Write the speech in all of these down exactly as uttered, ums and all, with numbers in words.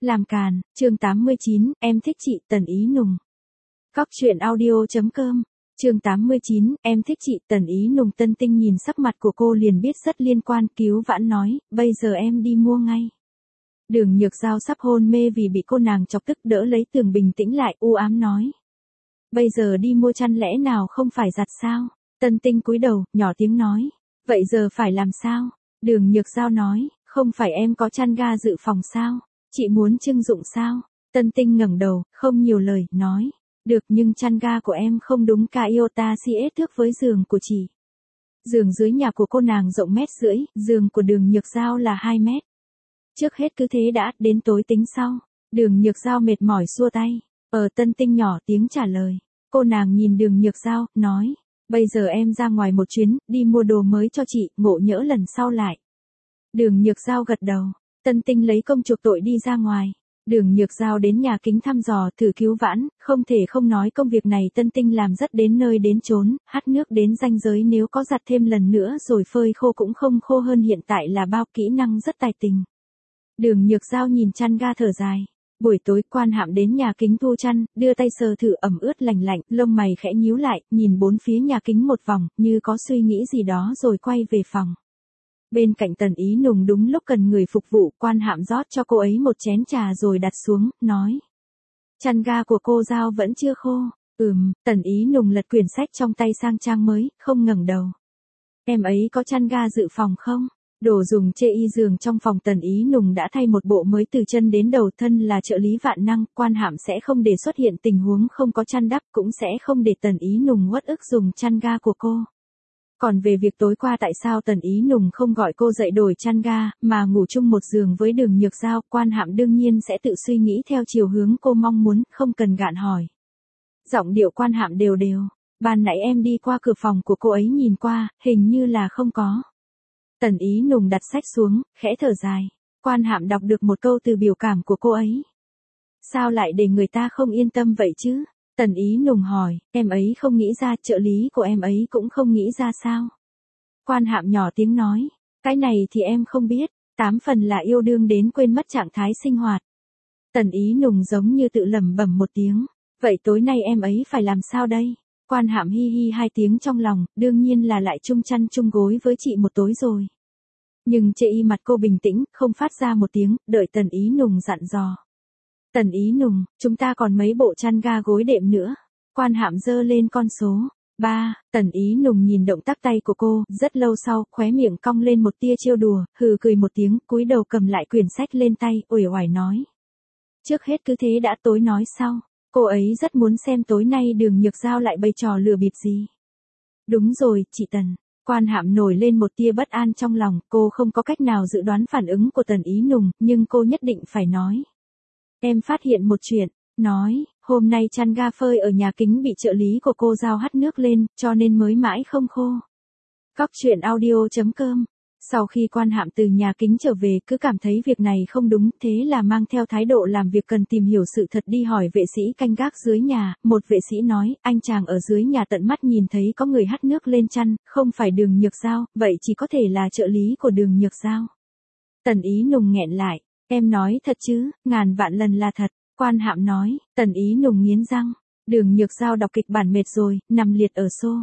Làm càn, chương tám mươi chín, em thích chị, Tần Ý Nùng. Cóc truyện audio chấm com, chương tám mươi chín, em thích chị, Tần Ý Nùng. Tân Tinh nhìn sắc mặt của cô liền biết rất liên quan, cứu vãn nói, bây giờ em đi mua ngay. Đường Nhược Giao sắp hôn mê vì bị cô nàng chọc tức, đỡ lấy Tường bình tĩnh lại, u ám nói. Bây giờ đi mua chăn lẽ nào không phải giặt sao? Tân Tinh cúi đầu, nhỏ tiếng nói. Vậy giờ phải làm sao? Đường Nhược Giao nói, không phải em có chăn ga dự phòng sao? Chị muốn trưng dụng sao? Tân Tinh ngẩng đầu, không nhiều lời, nói. Được, nhưng chăn ga của em không đúng cả iota cs thước với giường của chị. Giường dưới nhà của cô nàng rộng mét rưỡi, giường của Đường Nhược Giao là hai mét. Trước hết cứ thế đã, đến tối tính sau. Đường Nhược Giao mệt mỏi xua tay. Ờ, Tân Tinh nhỏ tiếng trả lời. Cô nàng nhìn Đường Nhược Giao, nói. Bây giờ em ra ngoài một chuyến, đi mua đồ mới cho chị, ngộ nhỡ lần sau lại. Đường Nhược Giao gật đầu. Tân Tinh lấy công chuộc tội đi ra ngoài. Đường Nhược Giao đến nhà kính thăm dò, thử cứu vãn, không thể không nói công việc này Tân Tinh làm rất đến nơi đến chốn, hắt nước đến ranh giới, nếu có giặt thêm lần nữa rồi phơi khô cũng không khô hơn hiện tại là bao, kỹ năng rất tài tình. Đường Nhược Giao nhìn chăn ga thở dài. Buổi tối Quan Hạm đến nhà kính thu chăn, đưa tay sờ thử, ẩm ướt lành lạnh, lông mày khẽ nhíu lại, nhìn bốn phía nhà kính một vòng, như có suy nghĩ gì đó rồi quay về phòng. Bên cạnh Tần Ý Nùng đúng lúc cần người phục vụ, Quan Hạm rót cho cô ấy một chén trà rồi đặt xuống, nói. Chăn ga của cô Giao vẫn chưa khô. Ừm, Tần Ý Nùng lật quyển sách trong tay sang trang mới, không ngẩng đầu. Em ấy có chăn ga dự phòng không? Đồ dùng chê y giường trong phòng Tần Ý Nùng đã thay một bộ mới từ chân đến đầu. Thân là trợ lý vạn năng, Quan Hạm sẽ không để xuất hiện tình huống không có chăn đắp, cũng sẽ không để Tần Ý Nùng uất ức dùng chăn ga của cô. Còn về việc tối qua tại sao Tần Ý Nùng không gọi cô dậy đổi chăn ga, mà ngủ chung một giường với Đường Nhược Giao, Quan Hạm đương nhiên sẽ tự suy nghĩ theo chiều hướng cô mong muốn, không cần gạn hỏi. Giọng điệu Quan Hạm đều đều. Ban nãy em đi qua cửa phòng của cô ấy nhìn qua, hình như là không có. Tần Ý Nùng đặt sách xuống, khẽ thở dài. Quan Hạm đọc được một câu từ biểu cảm của cô ấy. Sao lại để người ta không yên tâm vậy chứ? Tần Ý Nùng hỏi, em ấy không nghĩ ra, trợ lý của em ấy cũng không nghĩ ra sao? Quan Hạm nhỏ tiếng nói, cái này thì em không biết, tám phần là yêu đương đến quên mất trạng thái sinh hoạt. Tần Ý Nùng giống như tự lẩm bẩm một tiếng, vậy tối nay em ấy phải làm sao đây? Quan Hạm hi hi hai tiếng trong lòng, đương nhiên là lại chung chăn chung gối với chị một tối rồi. Nhưng chê y mặt cô bình tĩnh, không phát ra một tiếng, đợi Tần Ý Nùng dặn dò. Tần Ý Nùng, chúng ta còn mấy bộ chăn ga gối đệm nữa. Quan Hạm giơ lên con số. Ba, Tần Ý Nùng nhìn động tác tay của cô, rất lâu sau, khóe miệng cong lên một tia trêu đùa, hừ cười một tiếng, cúi đầu cầm lại quyển sách lên tay, uể oải nói. Trước hết cứ thế đã, tối nói sau. Cô ấy rất muốn xem tối nay Đường Nhược Giao lại bày trò lừa bịp gì. Đúng rồi, chị Tần. Quan Hạm nổi lên một tia bất an trong lòng, cô không có cách nào dự đoán phản ứng của Tần Ý Nùng, nhưng cô nhất định phải nói. Em phát hiện một chuyện, nói, hôm nay chăn ga phơi ở nhà kính bị trợ lý của cô Giao hắt nước lên, cho nên mới mãi không khô. Cóc truyện audio chấm com. Sau khi Quan Hạm từ nhà kính trở về, cứ cảm thấy việc này không đúng, thế là mang theo thái độ làm việc cần tìm hiểu sự thật đi hỏi vệ sĩ canh gác dưới nhà. Một vệ sĩ nói, anh chàng ở dưới nhà tận mắt nhìn thấy có người hắt nước lên chăn, không phải Đường Nhược Giao, vậy chỉ có thể là trợ lý của Đường Nhược Giao. Tần Ý Nùng nghẹn lại. Em nói thật chứ, ngàn vạn lần là thật. Quan Hạm nói. Tần Ý Nùng nghiến răng. Đường Nhược Giao đọc kịch bản mệt rồi, nằm liệt ở xô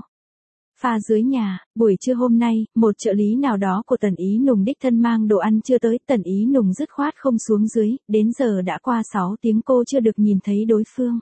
pha dưới nhà. Buổi trưa hôm nay, một trợ lý nào đó của Tần Ý Nùng đích thân mang đồ ăn chưa tới. Tần Ý Nùng dứt khoát không xuống dưới, đến giờ đã qua sáu tiếng cô chưa được nhìn thấy đối phương.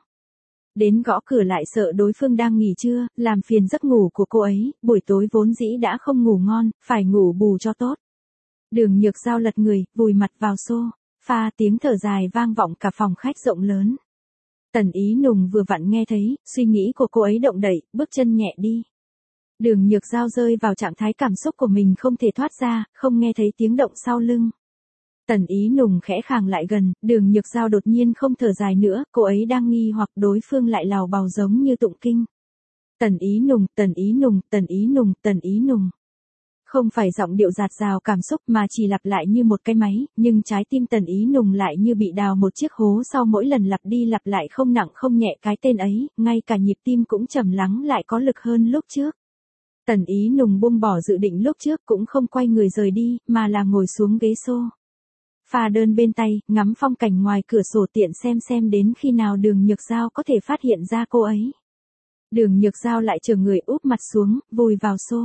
Đến gõ cửa lại sợ đối phương đang nghỉ trưa, làm phiền giấc ngủ của cô ấy, buổi tối vốn dĩ đã không ngủ ngon, phải ngủ bù cho tốt. Đường Nhược Giao lật người, vùi mặt vào xô pha, tiếng thở dài vang vọng cả phòng khách rộng lớn. Tần Ý Nùng vừa vặn nghe thấy, suy nghĩ của cô ấy động đậy, bước chân nhẹ đi. Đường Nhược Giao rơi vào trạng thái cảm xúc của mình không thể thoát ra, không nghe thấy tiếng động sau lưng. Tần Ý Nùng khẽ khàng lại gần, Đường Nhược Giao đột nhiên không thở dài nữa, cô ấy đang nghi hoặc đối phương lại lào bào giống như tụng kinh. Tần Ý Nùng, Tần Ý Nùng, Tần Ý Nùng, Tần Ý Nùng. Không phải giọng điệu dạt dào cảm xúc mà chỉ lặp lại như một cái máy, nhưng trái tim Tần Ý Nùng lại như bị đào một chiếc hố, sau mỗi lần lặp đi lặp lại không nặng không nhẹ cái tên ấy, ngay cả nhịp tim cũng trầm lắng lại có lực hơn lúc trước. Tần Ý Nùng buông bỏ dự định lúc trước, cũng không quay người rời đi, mà là ngồi xuống ghế xô pha đơn bên tay, ngắm phong cảnh ngoài cửa sổ tiện xem xem đến khi nào Đường Nhược Giao có thể phát hiện ra cô ấy. Đường Nhược Giao lại chờ người úp mặt xuống, vùi vào xô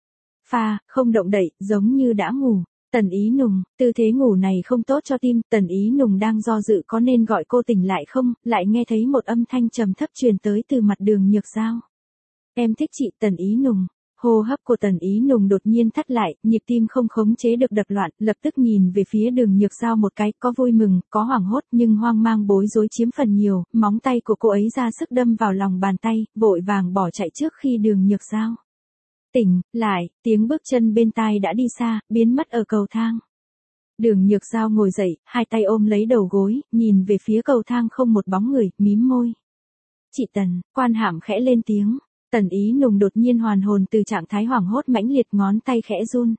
pha, không động đậy, giống như đã ngủ. Tần Ý Nùng, tư thế ngủ này không tốt cho tim, Tần Ý Nùng đang do dự có nên gọi cô tỉnh lại không, lại nghe thấy một âm thanh trầm thấp truyền tới từ mặt Đường Nhược Giao. Em thích chị. Tần Ý Nùng. Hô hấp của Tần Ý Nùng đột nhiên thắt lại, nhịp tim không khống chế được đập loạn, lập tức nhìn về phía Đường Nhược Giao một cái, có vui mừng, có hoảng hốt nhưng hoang mang bối rối chiếm phần nhiều, móng tay của cô ấy ra sức đâm vào lòng bàn tay, vội vàng bỏ chạy trước khi Đường Nhược Giao tỉnh lại, tiếng bước chân bên tai đã đi xa, biến mất ở cầu thang. Đường Nhược Giao ngồi dậy, hai tay ôm lấy đầu gối, nhìn về phía cầu thang không một bóng người, mím môi. Chị Tần, Quan Hạm khẽ lên tiếng. Tần Ý Nùng đột nhiên hoàn hồn từ trạng thái hoảng hốt mãnh liệt, ngón tay khẽ run.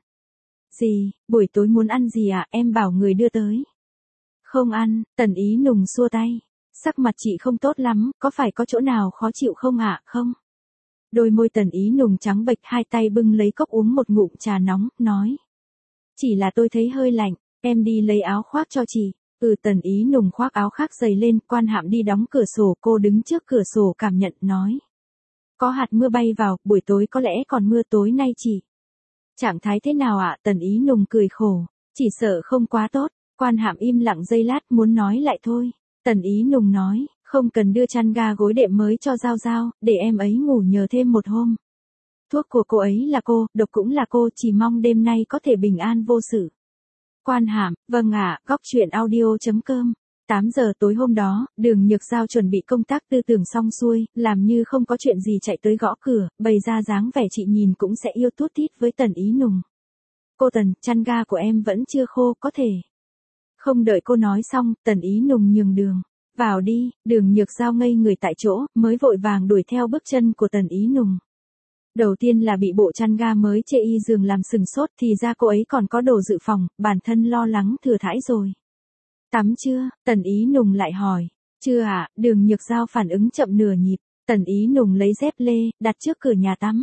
Gì, buổi tối muốn ăn gì à, em bảo người đưa tới. Không ăn. Tần Ý Nùng xua tay. Sắc mặt chị không tốt lắm, có phải có chỗ nào khó chịu không ạ, à? Không. Đôi môi Tần Ý Nùng trắng bệch, hai tay bưng lấy cốc uống một ngụm trà nóng, nói. Chỉ là tôi thấy hơi lạnh, em đi lấy áo khoác cho chị. Ừ. Tần Ý Nùng khoác áo khác dày lên, Quan Hạm đi đóng cửa sổ, cô đứng trước cửa sổ cảm nhận, nói. Có hạt mưa bay vào, buổi tối có lẽ còn mưa tối nay chị. Trạng thái thế nào ạ? À? Tần Ý Nùng cười khổ. Chỉ sợ không quá tốt. Quan Hạm im lặng giây lát, muốn nói lại thôi. Tần Ý Nùng nói, không cần đưa chăn ga gối đệm mới cho Giao Giao, để em ấy ngủ nhờ thêm một hôm. Thuốc của cô ấy là cô, độc cũng là cô, chỉ mong đêm nay có thể bình an vô sự. Quan Hạm, vâng ạ. Góc truyện audio chấm com. tám giờ tối hôm đó, Đường Nhược Giao chuẩn bị công tác tư tưởng xong xuôi, làm như không có chuyện gì chạy tới gõ cửa, bày ra dáng vẻ chị nhìn cũng sẽ yêu tuốt tít với Tần Ý Nùng. Cô Tần, chăn ga của em vẫn chưa khô, có thể. Không đợi cô nói xong, Tần Ý Nùng nhường đường. Vào đi. Đường Nhược Giao ngây người tại chỗ, mới vội vàng đuổi theo bước chân của Tần Ý Nùng. Đầu tiên là bị bộ chăn ga mới chê y giường làm sừng sốt, thì ra cô ấy còn có đồ dự phòng, bản thân lo lắng thừa thãi rồi. Tắm chưa? Tần Ý Nùng lại hỏi. Chưa ạ. À? Đường Nhược Giao phản ứng chậm nửa nhịp. Tần Ý Nùng lấy dép lê, đặt trước cửa nhà tắm.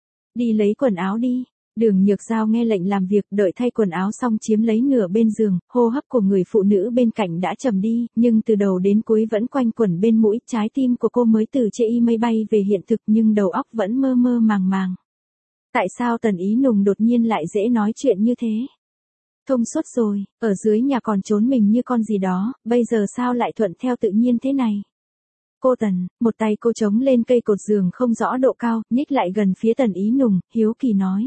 Đi lấy quần áo đi. Đường Nhược Giao nghe lệnh làm việc, đợi thay quần áo xong chiếm lấy nửa bên giường, hô hấp của người phụ nữ bên cạnh đã trầm đi, nhưng từ đầu đến cuối vẫn quanh quẩn bên mũi, trái tim của cô mới từ chê y mây bay về hiện thực nhưng đầu óc vẫn mơ mơ màng màng. Tại sao Tần Ý Nùng đột nhiên lại dễ nói chuyện như thế? Thông suốt rồi, ở dưới nhà còn trốn mình như con gì đó, bây giờ sao lại thuận theo tự nhiên thế này? Cô Tần, một tay cô chống lên cây cột giường không rõ độ cao, nhích lại gần phía Tần Ý Nùng, hiếu kỳ nói.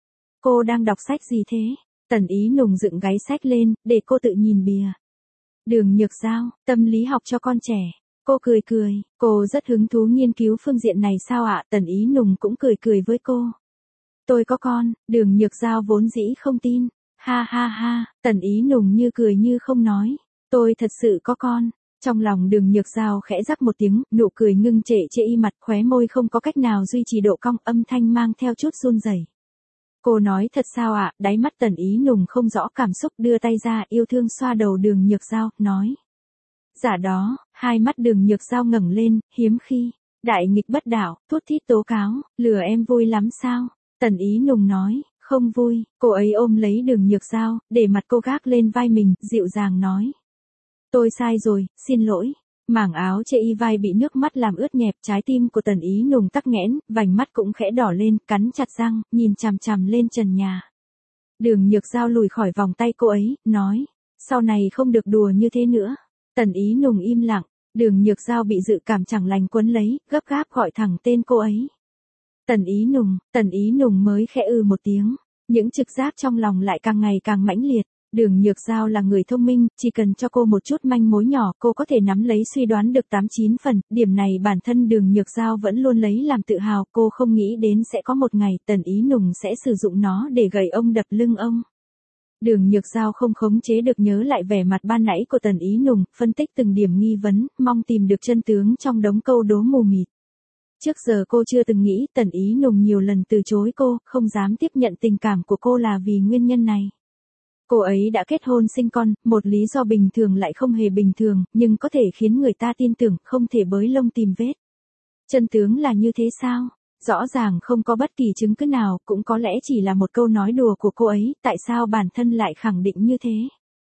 Cô đang đọc sách gì thế? Tần Ý Nùng dựng gáy sách lên, để cô tự nhìn bìa. Đường Nhược Giao, tâm lý học cho con trẻ. Cô cười cười, cô rất hứng thú nghiên cứu phương diện này sao ạ? À? Tần Ý Nùng cũng cười cười với cô. Tôi có con. Đường Nhược Giao vốn dĩ không tin. Ha ha ha. Tần Ý Nùng như cười như không nói. Tôi thật sự có con. Trong lòng Đường Nhược Giao khẽ rắc một tiếng, nụ cười ngưng trệ chê y mặt, khóe môi không có cách nào duy trì độ cong, âm thanh mang theo chút run rẩy. Cô nói thật sao ạ? À? Đáy mắt Tần Ý Nùng không rõ cảm xúc, đưa tay ra yêu thương xoa đầu Đường Nhược Giao, nói. Giả đó. Hai mắt Đường Nhược Giao ngẩng lên, hiếm khi. Đại nghịch bất đạo, thút thít tố cáo, lừa em vui lắm sao? Tần Ý Nùng nói, không vui. Cô ấy ôm lấy Đường Nhược Giao, để mặt cô gác lên vai mình, dịu dàng nói. Tôi sai rồi, xin lỗi. Mảng áo chê y vai bị nước mắt làm ướt nhẹp, trái tim của Tần Ý Nùng tắc nghẽn, vành mắt cũng khẽ đỏ lên, cắn chặt răng, nhìn chằm chằm lên trần nhà. Đường Nhược Giao lùi khỏi vòng tay cô ấy, nói, sau này không được đùa như thế nữa. Tần Ý Nùng im lặng, Đường Nhược Giao bị dự cảm chẳng lành quấn lấy, gấp gáp gọi thẳng tên cô ấy. Tần Ý Nùng. Tần Ý Nùng mới khẽ ư một tiếng, những trực giác trong lòng lại càng ngày càng mãnh liệt. Đường Nhược Giao là người thông minh, chỉ cần cho cô một chút manh mối nhỏ, cô có thể nắm lấy suy đoán được tám chín phần, điểm này bản thân Đường Nhược Giao vẫn luôn lấy làm tự hào, cô không nghĩ đến sẽ có một ngày Tần Ý Nùng sẽ sử dụng nó để gầy ông đập lưng ông. Đường Nhược Giao không khống chế được nhớ lại vẻ mặt ban nãy của Tần Ý Nùng, phân tích từng điểm nghi vấn, mong tìm được chân tướng trong đống câu đố mù mịt. Trước giờ cô chưa từng nghĩ Tần Ý Nùng nhiều lần từ chối cô, không dám tiếp nhận tình cảm của cô là vì nguyên nhân này. Cô ấy đã kết hôn sinh con, một lý do bình thường lại không hề bình thường, nhưng có thể khiến người ta tin tưởng, không thể bới lông tìm vết. Chân tướng là như thế sao? Rõ ràng không có bất kỳ chứng cứ nào, cũng có lẽ chỉ là một câu nói đùa của cô ấy, tại sao bản thân lại khẳng định như thế?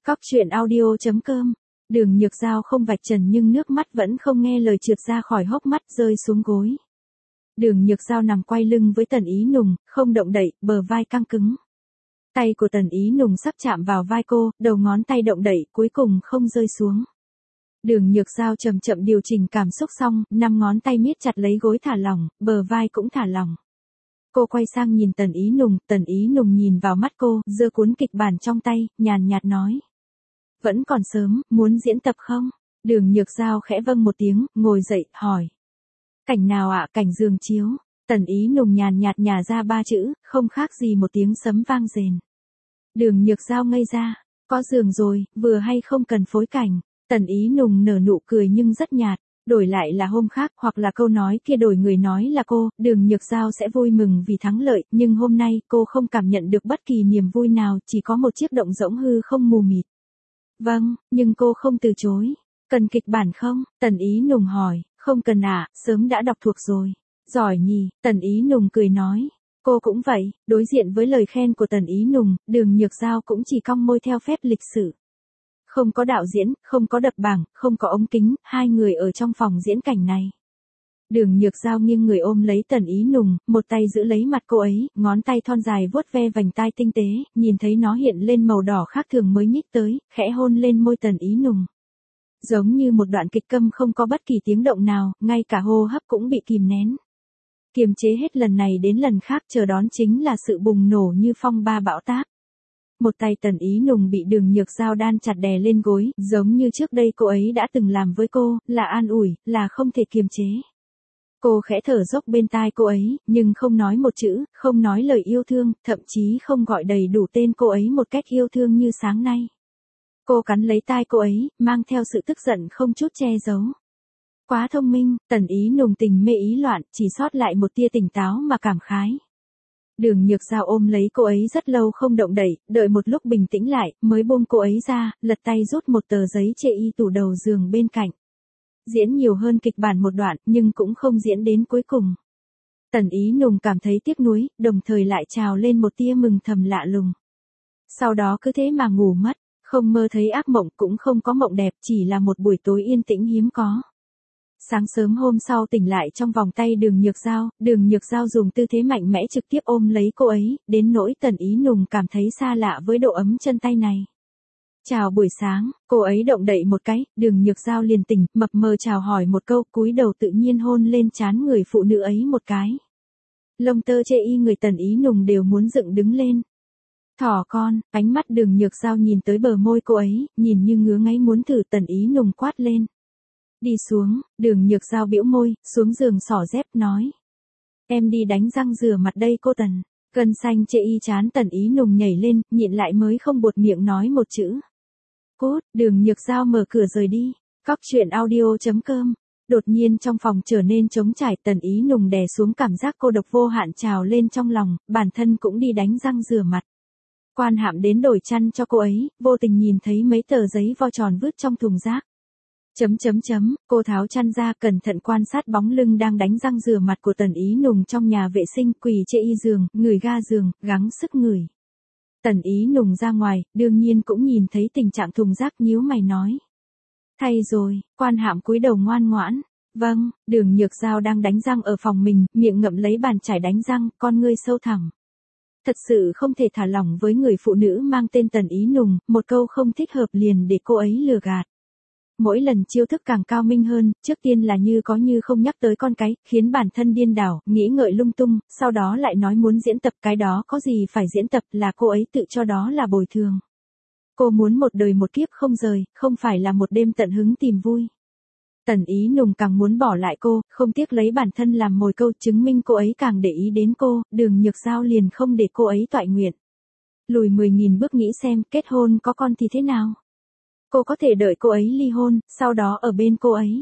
Cóc truyện audio chấm com. Đường Nhược Giao không vạch trần nhưng nước mắt vẫn không nghe lời trượt ra khỏi hốc mắt rơi xuống gối. Đường Nhược Giao nằm quay lưng với Tần Ý Nùng, không động đậy, bờ vai căng cứng. Tay của Tần Ý Nùng sắp chạm vào vai cô, đầu ngón tay động đậy cuối cùng không rơi xuống. Đường Nhược Giao chậm chậm điều chỉnh cảm xúc xong, năm ngón tay miết chặt lấy gối thả lỏng, bờ vai cũng thả lỏng. Cô quay sang nhìn Tần Ý Nùng, Tần Ý Nùng nhìn vào mắt cô, giơ cuốn kịch bản trong tay, nhàn nhạt nói. Vẫn còn sớm, muốn diễn tập không? Đường Nhược Giao khẽ vâng một tiếng, ngồi dậy, hỏi. Cảnh nào ạ? Cảnh giường chiếu. Tần Ý Nùng nhàn nhạt nhả ra ba chữ, không khác gì một tiếng sấm vang rền. Đường Nhược Giao ngây ra, có giường rồi, vừa hay không cần phối cảnh. Tần Ý Nùng nở nụ cười nhưng rất nhạt, đổi lại là hôm khác hoặc là câu nói kia đổi người nói là cô, Đường Nhược Giao sẽ vui mừng vì thắng lợi, nhưng hôm nay cô không cảm nhận được bất kỳ niềm vui nào, chỉ có một chiếc động rỗng hư không mù mịt. Vâng, nhưng cô không từ chối. Cần kịch bản không? Tần Ý Nùng hỏi, không cần ạ, à, sớm đã đọc thuộc rồi. Giỏi nhỉ, Tần Ý Nùng cười nói. Cô cũng vậy, đối diện với lời khen của Tần Ý Nùng, Đường Nhược Giao cũng chỉ cong môi theo phép lịch sử. Không có đạo diễn, không có đập bảng, không có ống kính, hai người ở trong phòng diễn cảnh này. Đường Nhược Giao nghiêng người ôm lấy Tần Ý Nùng, một tay giữ lấy mặt cô ấy, ngón tay thon dài vuốt ve vành tai tinh tế, nhìn thấy nó hiện lên màu đỏ khác thường mới nhích tới, khẽ hôn lên môi Tần Ý Nùng. Giống như một đoạn kịch câm không có bất kỳ tiếng động nào, ngay cả hô hấp cũng bị kìm nén. Kiềm chế hết lần này đến lần khác, chờ đón chính là sự bùng nổ như phong ba bão táp. Một tay Tần Ý Nùng bị Đường Nhược Giao đan chặt đè lên gối, giống như trước đây cô ấy đã từng làm với cô, là an ủi, là không thể kiềm chế. Cô khẽ thở dốc bên tai cô ấy, nhưng không nói một chữ, không nói lời yêu thương, thậm chí không gọi đầy đủ tên cô ấy một cách yêu thương như sáng nay. Cô cắn lấy tai cô ấy, mang theo sự tức giận không chút che giấu. Quá thông minh, Tần Ý Nùng tình mê ý loạn, chỉ sót lại một tia tỉnh táo mà cảm khái. Đường Nhược Giao ôm lấy cô ấy rất lâu không động đậy, đợi một lúc bình tĩnh lại, mới buông cô ấy ra, lật tay rút một tờ giấy chê y tủ đầu giường bên cạnh. Diễn nhiều hơn kịch bản một đoạn, nhưng cũng không diễn đến cuối cùng. Tần Ý Nùng cảm thấy tiếc nuối, đồng thời lại trào lên một tia mừng thầm lạ lùng. Sau đó cứ thế mà ngủ mất, không mơ thấy ác mộng cũng không có mộng đẹp, chỉ là một buổi tối yên tĩnh hiếm có. Sáng sớm hôm sau tỉnh lại trong vòng tay Đường Nhược Giao, Đường Nhược Giao dùng tư thế mạnh mẽ trực tiếp ôm lấy cô ấy, đến nỗi Tần Ý Nùng cảm thấy xa lạ với độ ấm chân tay này. Chào buổi sáng, cô ấy động đậy một cái, Đường Nhược Giao liền tỉnh, mập mờ chào hỏi một câu, cúi đầu tự nhiên hôn lên trán người phụ nữ ấy một cái. Lông tơ chê y người Tần Ý Nùng đều muốn dựng đứng lên. Thỏ con, ánh mắt Đường Nhược Giao nhìn tới bờ môi cô ấy, nhìn như ngứa ngáy muốn thử. Tần Ý Nùng quát lên. Đi xuống, Đường Nhược Giao bĩu môi, xuống giường xỏ dép nói. Em đi đánh răng rửa mặt đây cô Tần. Cơn xanh chê y chán Tần Ý Nùng nhảy lên, nhịn lại mới không buột miệng nói một chữ. Cút, Đường Nhược Giao mở cửa rời đi. Cóc truyện audio chấm com. Đột nhiên trong phòng trở nên trống trải, Tần Ý Nùng đè xuống cảm giác cô độc vô hạn trào lên trong lòng, bản thân cũng đi đánh răng rửa mặt. Quan Hạm đến đổi chăn cho cô ấy, vô tình nhìn thấy mấy tờ giấy vo tròn vứt trong thùng rác. Chấm chấm chấm, cô tháo chăn ra cẩn thận quan sát bóng lưng đang đánh răng rửa mặt của Tần Ý Nùng trong nhà vệ sinh, quỳ chê y giường, ngửi ga giường, gắng sức ngửi. Tần Ý Nùng ra ngoài, đương nhiên cũng nhìn thấy tình trạng thùng rác, nhíu mày nói. Thay rồi, Quan Hạm cúi đầu ngoan ngoãn. Vâng, Đường Nhược Giao đang đánh răng ở phòng mình, miệng ngậm lấy bàn chải đánh răng, con ngươi sâu thẳm. Thật sự không thể thả lỏng với người phụ nữ mang tên Tần Ý Nùng, một câu không thích hợp liền để cô ấy lừa gạt. Mỗi lần chiêu thức càng cao minh hơn, trước tiên là như có như không nhắc tới con cái, khiến bản thân điên đảo, nghĩ ngợi lung tung, sau đó lại nói muốn diễn tập, cái đó có gì phải diễn tập, là cô ấy tự cho đó là bồi thường. Cô muốn một đời một kiếp không rời, không phải là một đêm tận hứng tìm vui. Tần Ý Nùng càng muốn bỏ lại cô, không tiếc lấy bản thân làm mồi câu, chứng minh cô ấy càng để ý đến cô, Đường Nhược Giao liền không để cô ấy toại nguyện. Lùi mười nghìn bước nghĩ xem, kết hôn có con thì thế nào? Cô có thể đợi cô ấy ly hôn, sau đó ở bên cô ấy.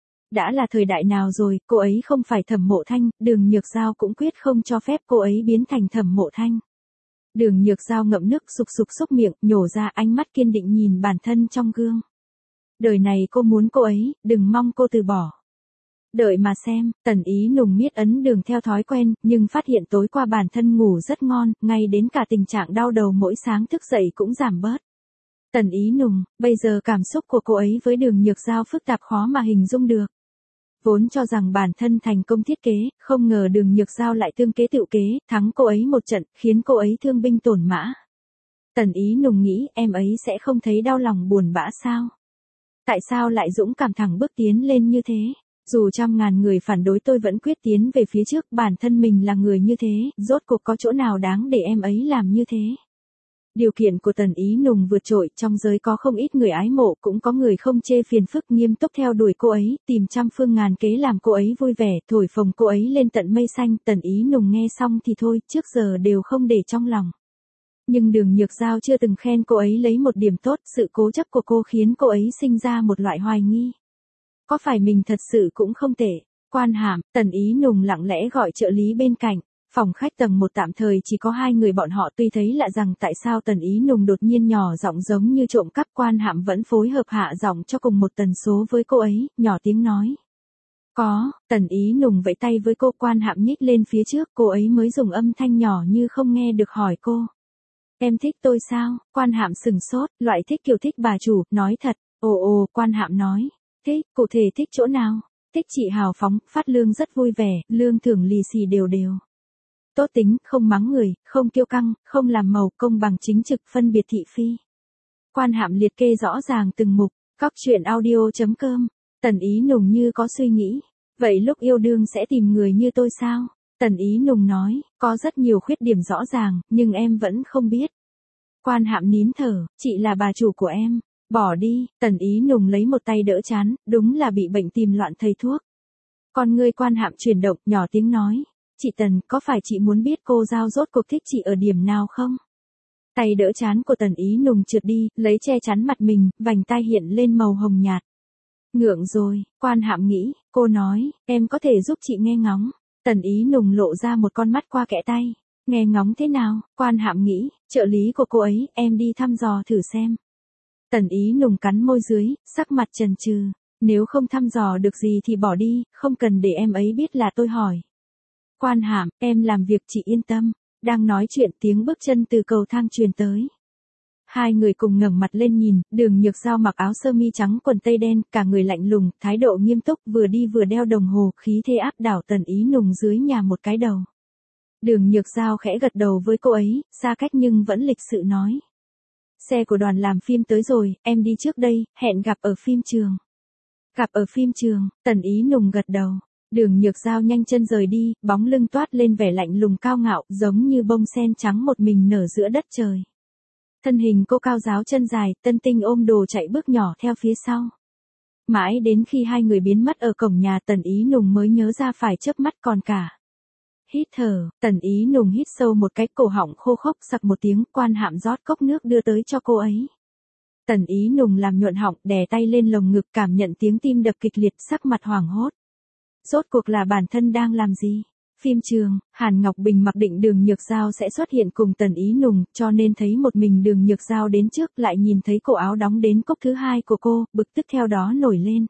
Đã là thời đại nào rồi, cô ấy không phải Thẩm Mộ Thanh, Đường Nhược Giao cũng quyết không cho phép cô ấy biến thành Thẩm Mộ Thanh. Đường Nhược Giao ngậm nước sục sục xúc miệng, nhổ ra, ánh mắt kiên định nhìn bản thân trong gương. Đời này cô muốn cô ấy, đừng mong cô từ bỏ. Đợi mà xem, Tần Ý Nùng miết ấn đường theo thói quen, nhưng phát hiện tối qua bản thân ngủ rất ngon, ngay đến cả tình trạng đau đầu mỗi sáng thức dậy cũng giảm bớt. Tần Ý Nùng, bây giờ cảm xúc của cô ấy với Đường Nhược Giao phức tạp khó mà hình dung được. Vốn cho rằng bản thân thành công thiết kế, không ngờ Đường Nhược Giao lại tương kế tự kế, thắng cô ấy một trận, khiến cô ấy thương binh tổn mã. Tần Ý Nùng nghĩ em ấy sẽ không thấy đau lòng buồn bã sao? Tại sao lại dũng cảm thẳng bước tiến lên như thế? Dù trăm ngàn người phản đối tôi vẫn quyết tiến về phía trước, bản thân mình là người như thế, rốt cuộc có chỗ nào đáng để em ấy làm như thế? Điều kiện của Tần Ý Nùng vượt trội, trong giới có không ít người ái mộ, cũng có người không chê phiền phức, nghiêm túc theo đuổi cô ấy, tìm trăm phương ngàn kế làm cô ấy vui vẻ, thổi phồng cô ấy lên tận mây xanh. Tần Ý Nùng nghe xong thì thôi, trước giờ đều không để trong lòng. Nhưng Đường Nhược Giao chưa từng khen cô ấy lấy một điểm tốt, sự cố chấp của cô khiến cô ấy sinh ra một loại hoài nghi. Có phải mình thật sự cũng không tệ? Quan Hàm, Tần Ý Nùng lặng lẽ gọi trợ lý bên cạnh. Phòng khách tầng một tạm thời chỉ có hai người bọn họ, tuy thấy lạ rằng tại sao Tần Ý Nùng đột nhiên nhỏ giọng giống như trộm cắp. Quan Hàm vẫn phối hợp hạ giọng cho cùng một tần số với cô ấy, nhỏ tiếng nói. Có, Tần Ý Nùng vẫy tay với cô. Quan Hàm nhích lên phía trước, cô ấy mới dùng âm thanh nhỏ như không nghe được hỏi cô. Em thích tôi sao? Quan Hàm sừng sốt, loại thích kiểu thích bà chủ, nói thật. Ồ ồ, Quan Hàm nói. Thích, cụ thể thích chỗ nào? Thích chị hào phóng, phát lương rất vui vẻ, lương thưởng lì xì đều đều. Tốt tính, không mắng người, không kiêu căng, không làm màu, công bằng chính trực, phân biệt thị phi. Quan Hàm liệt kê rõ ràng từng mục. Cóc truyện audio chấm com. Tần Ý Nùng như có suy nghĩ. Vậy lúc yêu đương sẽ tìm người như tôi sao? Tần Ý Nùng nói, có rất nhiều khuyết điểm rõ ràng, nhưng em vẫn không biết. Quan Hàm nín thở, chị là bà chủ của em. Bỏ đi. Tần Ý Nùng lấy một tay đỡ chán, đúng là bị bệnh tìm loạn thầy thuốc. Con ngươi Quan Hàm chuyển động, nhỏ tiếng nói. Chị Tần, có phải chị muốn biết cô Giao rốt cuộc thích chị ở điểm nào không? Tay đỡ chán của Tần Ý Nùng trượt đi, lấy che chắn mặt mình, vành tai hiện lên màu hồng nhạt. Ngượng rồi, Quan Hàm nghĩ, cô nói, em có thể giúp chị nghe ngóng. Tần Ý Nùng lộ ra một con mắt qua kẽ tay. Nghe ngóng thế nào? Quan Hàm nghĩ, trợ lý của cô ấy, em đi thăm dò thử xem. Tần Ý Nùng cắn môi dưới, sắc mặt chần chừ. Nếu không thăm dò được gì thì bỏ đi, không cần để em ấy biết là tôi hỏi. Quan Hàm, em làm việc chị yên tâm. Đang nói chuyện tiếng bước chân từ cầu thang truyền tới. Hai người cùng ngẩng mặt lên nhìn, Đường Nhược Giao mặc áo sơ mi trắng quần tây đen, cả người lạnh lùng, thái độ nghiêm túc, vừa đi vừa đeo đồng hồ, khí thế áp đảo Tần Ý Nùng dưới nhà một cái đầu. Đường Nhược Giao khẽ gật đầu với cô ấy, xa cách nhưng vẫn lịch sự nói. Xe của đoàn làm phim tới rồi, em đi trước đây, hẹn gặp ở phim trường. Gặp ở phim trường, Tần Ý Nùng gật đầu. Đường Nhược Giao nhanh chân rời đi, bóng lưng toát lên vẻ lạnh lùng cao ngạo, giống như bông sen trắng một mình nở giữa đất trời. Thân hình cô cao ráo chân dài, Tân Tinh ôm đồ chạy bước nhỏ theo phía sau. Mãi đến khi hai người biến mất ở cổng nhà, Tần Ý Nùng mới nhớ ra phải chớp mắt còn cả. Hít thở, Tần Ý Nùng hít sâu một cái, cổ họng khô khốc, sặc một tiếng. Quan Hàm rót cốc nước đưa tới cho cô ấy. Tần Ý Nùng làm nhuận họng, đè tay lên lồng ngực, cảm nhận tiếng tim đập kịch liệt, sắc mặt hoảng hốt. Rốt cuộc là bản thân đang làm gì? Phim trường, Hàn Ngọc Bình mặc định Đường Nhược Giao sẽ xuất hiện cùng Tần Ý Nùng, cho nên thấy một mình Đường Nhược Giao đến trước, lại nhìn thấy cổ áo đóng đến cốc thứ hai của cô, bực tức theo đó nổi lên.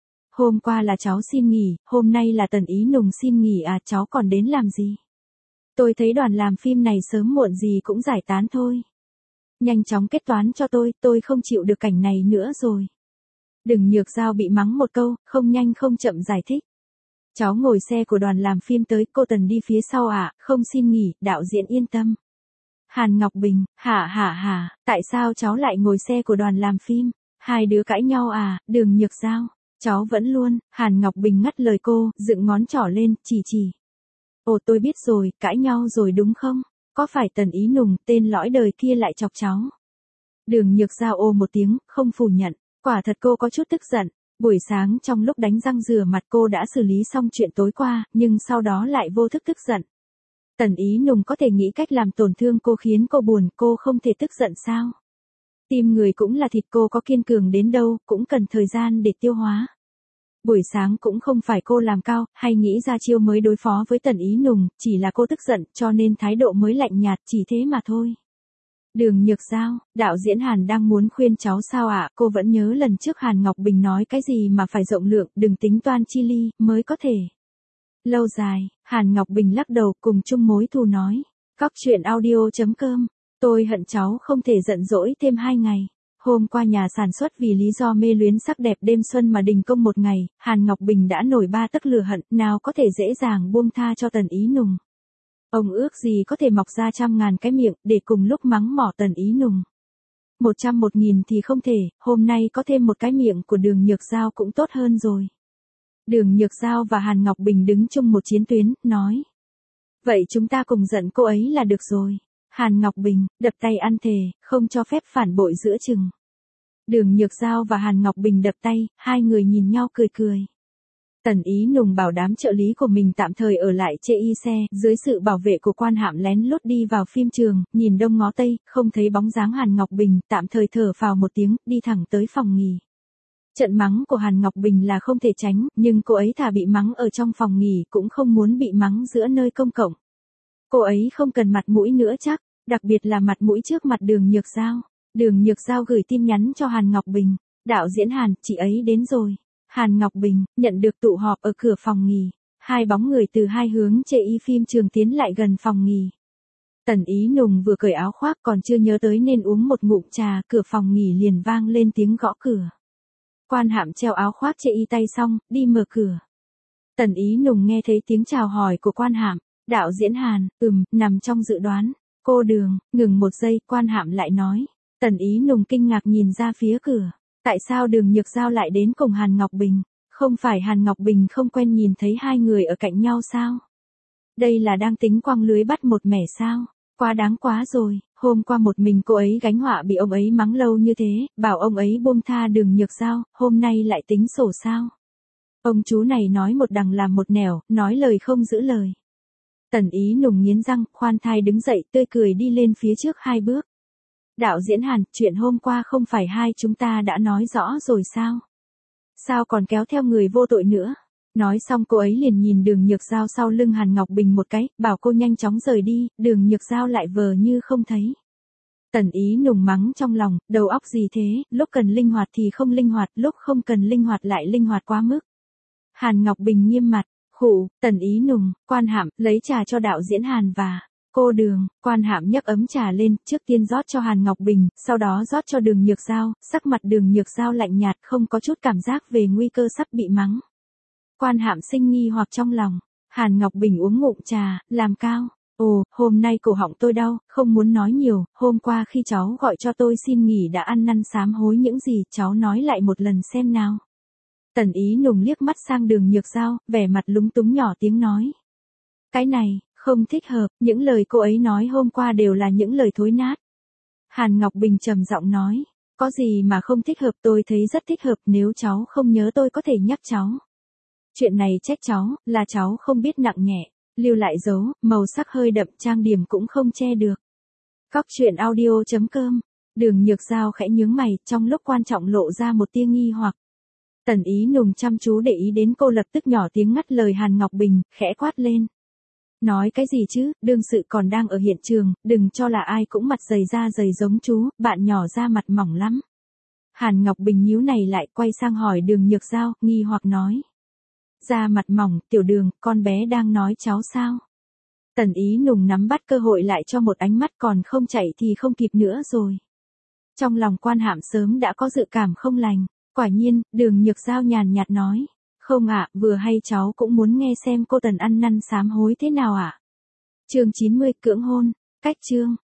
Hôm qua là cháu xin nghỉ, hôm nay là Tần Ý Nùng xin nghỉ à, cháu còn đến làm gì? Tôi thấy đoàn làm phim này sớm muộn gì cũng giải tán thôi. Nhanh chóng kết toán cho tôi, tôi không chịu được cảnh này nữa rồi. Đường Nhược Giao bị mắng một câu, không nhanh không chậm giải thích. Cháu ngồi xe của đoàn làm phim tới, cô Tần đi phía sau à, không xin nghỉ, đạo diễn yên tâm. Hàn Ngọc Bình, hả hả hả, tại sao cháu lại ngồi xe của đoàn làm phim? Hai đứa cãi nhau à, Đường Nhược Giao. Cháu vẫn luôn, Hàn Ngọc Bình ngắt lời cô, dựng ngón trỏ lên, chỉ chỉ. Ồ tôi biết rồi, cãi nhau rồi đúng không? Có phải Tần Ý Nùng, tên lõi đời kia lại chọc cháu? Đường Nhược Giao ồ một tiếng, không phủ nhận. Quả thật cô có chút tức giận. Buổi sáng trong lúc đánh răng rửa mặt cô đã xử lý xong chuyện tối qua, nhưng sau đó lại vô thức tức giận. Tần Ý Nùng có thể nghĩ cách làm tổn thương cô khiến cô buồn, cô không thể tức giận sao? Tim người cũng là thịt, cô có kiên cường đến đâu, cũng cần thời gian để tiêu hóa. Buổi sáng cũng không phải cô làm cao, hay nghĩ ra chiêu mới đối phó với Tần Ý Nùng, chỉ là cô tức giận, cho nên thái độ mới lạnh nhạt, chỉ thế mà thôi. Đường Nhược Giao, đạo diễn Hàn đang muốn khuyên cháu sao ạ? Cô vẫn nhớ lần trước Hàn Ngọc Bình nói cái gì mà phải rộng lượng, đừng tính toán chi ly, mới có thể. Lâu dài, Hàn Ngọc Bình lắc đầu, cùng chung mối thù nói. Cóc truyện audio chấm com, tôi hận cháu không thể giận dỗi thêm hai ngày. Hôm Hôm qua nhà sản xuất vì lý do mê luyến sắc đẹp đêm xuân mà đình công một ngày, Hàn Ngọc Bình đã nổi ba tấc lửa hận, nào có thể dễ dàng buông tha cho Tần Ý Nùng. Ông ước gì có thể mọc ra trăm ngàn cái miệng, để cùng lúc mắng mỏ Tần Ý Nùng. Một trăm một nghìn thì không thể, hôm nay có thêm một cái miệng của Đường Nhược Giao cũng tốt hơn rồi. Đường Nhược Giao và Hàn Ngọc Bình đứng chung một chiến tuyến, nói. Vậy chúng ta cùng giận cô ấy là được rồi. Hàn Ngọc Bình, đập tay ăn thề, không cho phép phản bội giữa chừng. Đường Nhược Giao và Hàn Ngọc Bình đập tay, hai người nhìn nhau cười cười. Tần Ý Nùng bảo đám trợ lý của mình tạm thời ở lại chê y xe, dưới sự bảo vệ của quan hạm lén lút đi vào phim trường, nhìn đông ngó tây, không thấy bóng dáng Hàn Ngọc Bình, tạm thời thở phào một tiếng, đi thẳng tới phòng nghỉ. Trận mắng của Hàn Ngọc Bình là không thể tránh, nhưng cô ấy thà bị mắng ở trong phòng nghỉ cũng không muốn bị mắng giữa nơi công cộng. Cô ấy không cần mặt mũi nữa chắc, đặc biệt là mặt mũi trước mặt Đường Nhược Giao. Đường Nhược Giao gửi tin nhắn cho Hàn Ngọc Bình, đạo diễn Hàn, chị ấy đến rồi. Hàn Ngọc Bình, nhận được tụ họp ở cửa phòng nghỉ. Hai bóng người từ hai hướng chê y phim trường tiến lại gần phòng nghỉ. Tần Ý Nùng vừa cởi áo khoác còn chưa nhớ tới nên uống một ngụm trà, cửa phòng nghỉ liền vang lên tiếng gõ cửa. Quan hạm treo áo khoác chê y tay xong, đi mở cửa. Tần Ý Nùng nghe thấy tiếng chào hỏi của quan hạm, đạo diễn Hàn, ừm, nằm trong dự đoán. Cô Đường, ngừng một giây, quan hạm lại nói. Tần Ý Nùng kinh ngạc nhìn ra phía cửa. Tại sao Đường Nhược Giao lại đến cùng Hàn Ngọc Bình? Không phải Hàn Ngọc Bình không quen nhìn thấy hai người ở cạnh nhau sao? Đây là đang tính quăng lưới bắt một mẻ sao? Quá đáng quá rồi, hôm qua một mình cô ấy gánh họa bị ông ấy mắng lâu như thế, bảo ông ấy buông tha Đường Nhược Giao, hôm nay lại tính sổ sao? Ông chú này nói một đằng làm một nẻo, nói lời không giữ lời. Tần Ý Nùng nghiến răng, khoan thai đứng dậy, tươi cười đi lên phía trước hai bước. Đạo diễn Hàn, chuyện hôm qua không phải hai chúng ta đã nói rõ rồi sao? Sao còn kéo theo người vô tội nữa? Nói xong cô ấy liền nhìn Đường Nhược Giao sau lưng Hàn Ngọc Bình một cái, bảo cô nhanh chóng rời đi, Đường Nhược Giao lại vờ như không thấy. Tần Ý Nùng mắng trong lòng, đầu óc gì thế, lúc cần linh hoạt thì không linh hoạt, lúc không cần linh hoạt lại linh hoạt quá mức. Hàn Ngọc Bình nghiêm mặt, khụ, Tần Ý Nùng, quan hạm, lấy trà cho đạo diễn Hàn và cô Đường. Quan hạm nhấc ấm trà lên, trước tiên rót cho Hàn Ngọc Bình, sau đó rót cho Đường Nhược Giao, sắc mặt Đường Nhược Giao lạnh nhạt, không có chút cảm giác về nguy cơ sắp bị mắng. Quan hạm sinh nghi hoặc trong lòng, Hàn Ngọc Bình uống ngụm trà, làm cao. Ồ, hôm nay cổ họng tôi đau, không muốn nói nhiều, hôm qua khi cháu gọi cho tôi xin nghỉ đã ăn năn sám hối những gì, cháu nói lại một lần xem nào. Tần Ý Nùng liếc mắt sang Đường Nhược Giao, vẻ mặt lúng túng nhỏ tiếng nói. Cái này, không thích hợp, những lời cô ấy nói hôm qua đều là những lời thối nát. Hàn Ngọc Bình trầm giọng nói, có gì mà không thích hợp, tôi thấy rất thích hợp, nếu cháu không nhớ tôi có thể nhắc cháu. Chuyện này trách cháu, là cháu không biết nặng nhẹ, lưu lại dấu, màu sắc hơi đậm, trang điểm cũng không che được. Cóc truyện audio chấm com. Đường Nhược Giao khẽ nhướng mày, trong lúc quan trọng lộ ra một tia nghi hoặc. Tần Ý Nùng chăm chú để ý đến cô, lập tức nhỏ tiếng ngắt lời Hàn Ngọc Bình, khẽ quát lên. Nói cái gì chứ, đương sự còn đang ở hiện trường, đừng cho là ai cũng mặt dày da dày giống chú, bạn nhỏ da mặt mỏng lắm. Hàn Ngọc Bình nhíu này lại, quay sang hỏi Đường Nhược Giao, nghi hoặc nói. Da mặt mỏng, tiểu Đường, con bé đang nói cháu sao? Tần Ý Nùng nắm bắt cơ hội lại cho một ánh mắt, còn không chạy thì không kịp nữa rồi. Trong lòng quan hạm sớm đã có dự cảm không lành, quả nhiên, Đường Nhược Giao nhàn nhạt nói. Không ạ, vừa hay cháu cũng muốn nghe xem cô Tần ăn năn sám hối thế nào ạ. Chương chín mươi, cưỡng hôn, cách chương.